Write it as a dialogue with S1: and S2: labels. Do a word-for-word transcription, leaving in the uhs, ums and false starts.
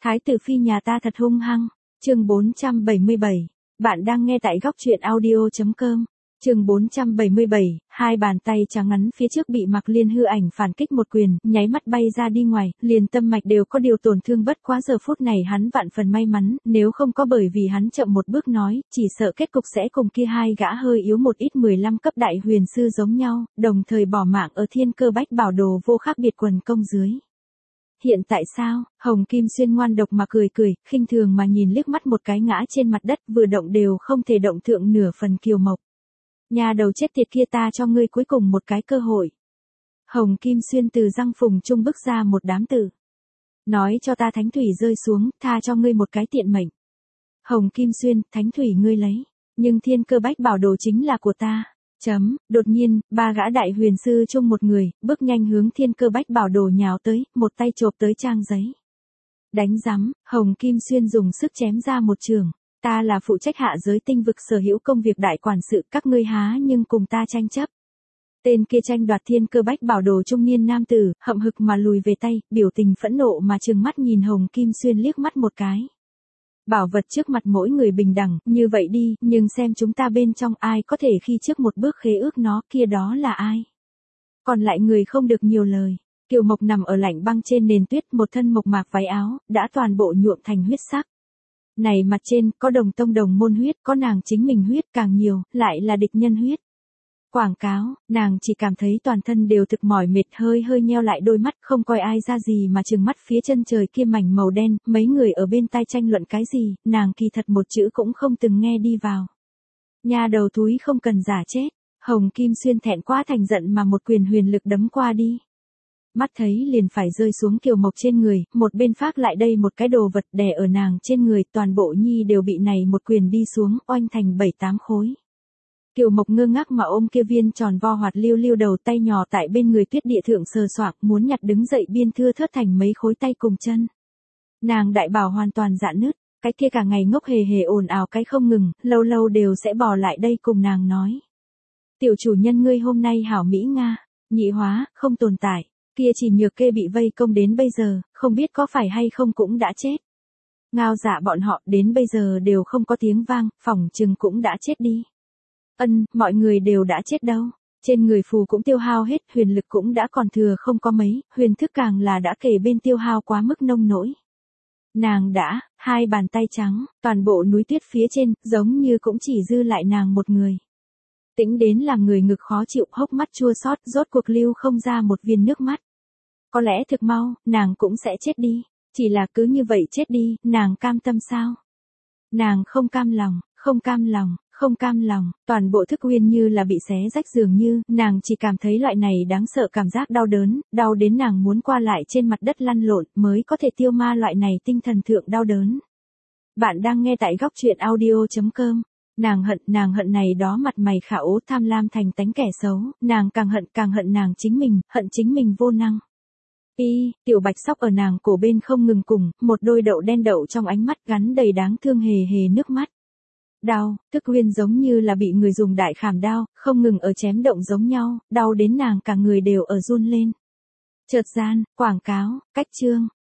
S1: Thái tử phi nhà ta thật hung hăng. Chương bốn trăm bảy mươi bảy. Bạn đang nghe tại góc truyện audio chấm com. Chương bốn trăm bảy mươi bảy, hai bàn tay trắng ngắn phía trước bị Mạc Liên hư ảnh phản kích một quyền, nháy mắt bay ra đi ngoài, liền tâm mạch đều có điều tổn thương, bất quá giờ phút này hắn vạn phần may mắn, nếu không có bởi vì hắn chậm một bước nói, chỉ sợ kết cục sẽ cùng kia hai gã hơi yếu một ít mười lăm cấp đại huyền sư giống nhau, đồng thời bỏ mạng ở Thiên Cơ Bách Bảo Đồ vô khác biệt quần công dưới. Hiện tại sao? Hồng Kim Xuyên ngoan độc mà cười cười, khinh thường mà nhìn liếc mắt một cái ngã trên mặt đất, vừa động đều không thể động thượng nửa phần Kiều Mộc. Nhà đầu chết tiệt kia, ta cho ngươi cuối cùng một cái cơ hội. Hồng Kim Xuyên từ răng phùng trung bức ra một đám từ. Nói cho ta thánh thủy rơi xuống, tha cho ngươi một cái tiện mệnh. Hồng Kim Xuyên, thánh thủy ngươi lấy, nhưng Thiên Cơ Bách Bảo Đồ chính là của ta. Chấm, đột nhiên, ba gã đại huyền sư chung một người, bước nhanh hướng Thiên Cơ Bách Bảo Đồ nhào tới, một tay chộp tới trang giấy. Đánh rắm, Hồng Kim Xuyên dùng sức chém ra một trường. Ta là phụ trách hạ giới tinh vực sở hữu công việc đại quản sự, các ngươi há nhưng cùng ta tranh chấp. Tên kia tranh đoạt Thiên Cơ Bách Bảo Đồ trung niên nam tử, hậm hực mà lùi về tay, biểu tình phẫn nộ mà trừng mắt nhìn Hồng Kim Xuyên liếc mắt một cái. Bảo vật trước mặt mỗi người bình đẳng, như vậy đi, nhưng xem chúng ta bên trong ai có thể khi trước một bước khế ước nó, kia đó là ai. Còn lại người không được nhiều lời. Kiều Mộc nằm ở lạnh băng trên nền tuyết, một thân mộc mạc váy áo, đã toàn bộ nhuộm thành huyết sắc. Này mặt trên, có đồng tông đồng môn huyết, có nàng chính mình huyết, càng nhiều, lại là địch nhân huyết. Quảng cáo, nàng chỉ cảm thấy toàn thân đều thực mỏi mệt, hơi hơi nheo lại đôi mắt, không coi ai ra gì mà trừng mắt phía chân trời kia mảnh màu đen, mấy người ở bên tai tranh luận cái gì, nàng kỳ thật một chữ cũng không từng nghe đi vào. Nhà đầu túi không cần giả chết, Hồng Kim Xuyên thẹn quá thành giận mà một quyền huyền lực đấm qua đi. Mắt thấy liền phải rơi xuống Kiều Mộc trên người, một bên phát lại đây một cái đồ vật đè ở nàng trên người, toàn bộ nhi đều bị này một quyền đi xuống, oanh thành bảy tám khối. Kiều Mộc ngơ ngác mà ôm kia viên tròn vo hoạt lưu lưu đầu, tay nhỏ tại bên người tuyết địa thượng sờ soạng, muốn nhặt đứng dậy biên thưa thớt thành mấy khối tay cùng chân. Nàng đại bảo hoàn toàn dạn nứt, cái kia cả ngày ngốc hề hề ồn ào cái không ngừng, lâu lâu đều sẽ bò lại đây cùng nàng nói. Tiểu chủ nhân ngươi hôm nay hảo mỹ Nga, nhị hóa, không tồn tại. Kia chỉ nhược kê bị vây công đến bây giờ, không biết có phải hay không cũng đã chết. Ngao dạ bọn họ đến bây giờ đều không có tiếng vang, phỏng chừng cũng đã chết đi. Ân, mọi người đều đã chết đâu. Trên người phù cũng tiêu hao hết, huyền lực cũng đã còn thừa không có mấy, huyền thức càng là đã kể bên tiêu hao quá mức nông nỗi. Nàng đã, hai bàn tay trắng, toàn bộ núi tuyết phía trên, giống như cũng chỉ dư lại nàng một người. Tĩnh đến làm người ngực khó chịu, hốc mắt chua xót, rốt cuộc lưu không ra một viên nước mắt. Có lẽ thực mau, nàng cũng sẽ chết đi. Chỉ là cứ như vậy chết đi, nàng cam tâm sao? Nàng không cam lòng, không cam lòng, không cam lòng, toàn bộ thức uyên như là bị xé rách dường như, nàng chỉ cảm thấy loại này đáng sợ cảm giác đau đớn, đau đến nàng muốn qua lại trên mặt đất lăn lộn mới có thể tiêu ma loại này tinh thần thượng đau đớn. Bạn đang nghe tại góc truyện audio chấm com. Nàng hận, nàng hận này đó mặt mày khả ố tham lam thành tánh kẻ xấu, nàng càng hận càng hận nàng chính mình, hận chính mình vô năng. Y, tiểu bạch sóc ở nàng cổ bên không ngừng cùng, một đôi đậu đen đậu trong ánh mắt gắn đầy đáng thương hề hề nước mắt. Đau, thức uyên giống như là bị người dùng đại khảm đao, không ngừng ở chém động giống nhau, đau đến nàng cả người đều ở run lên. Chợt gian, quảng cáo, cách chương,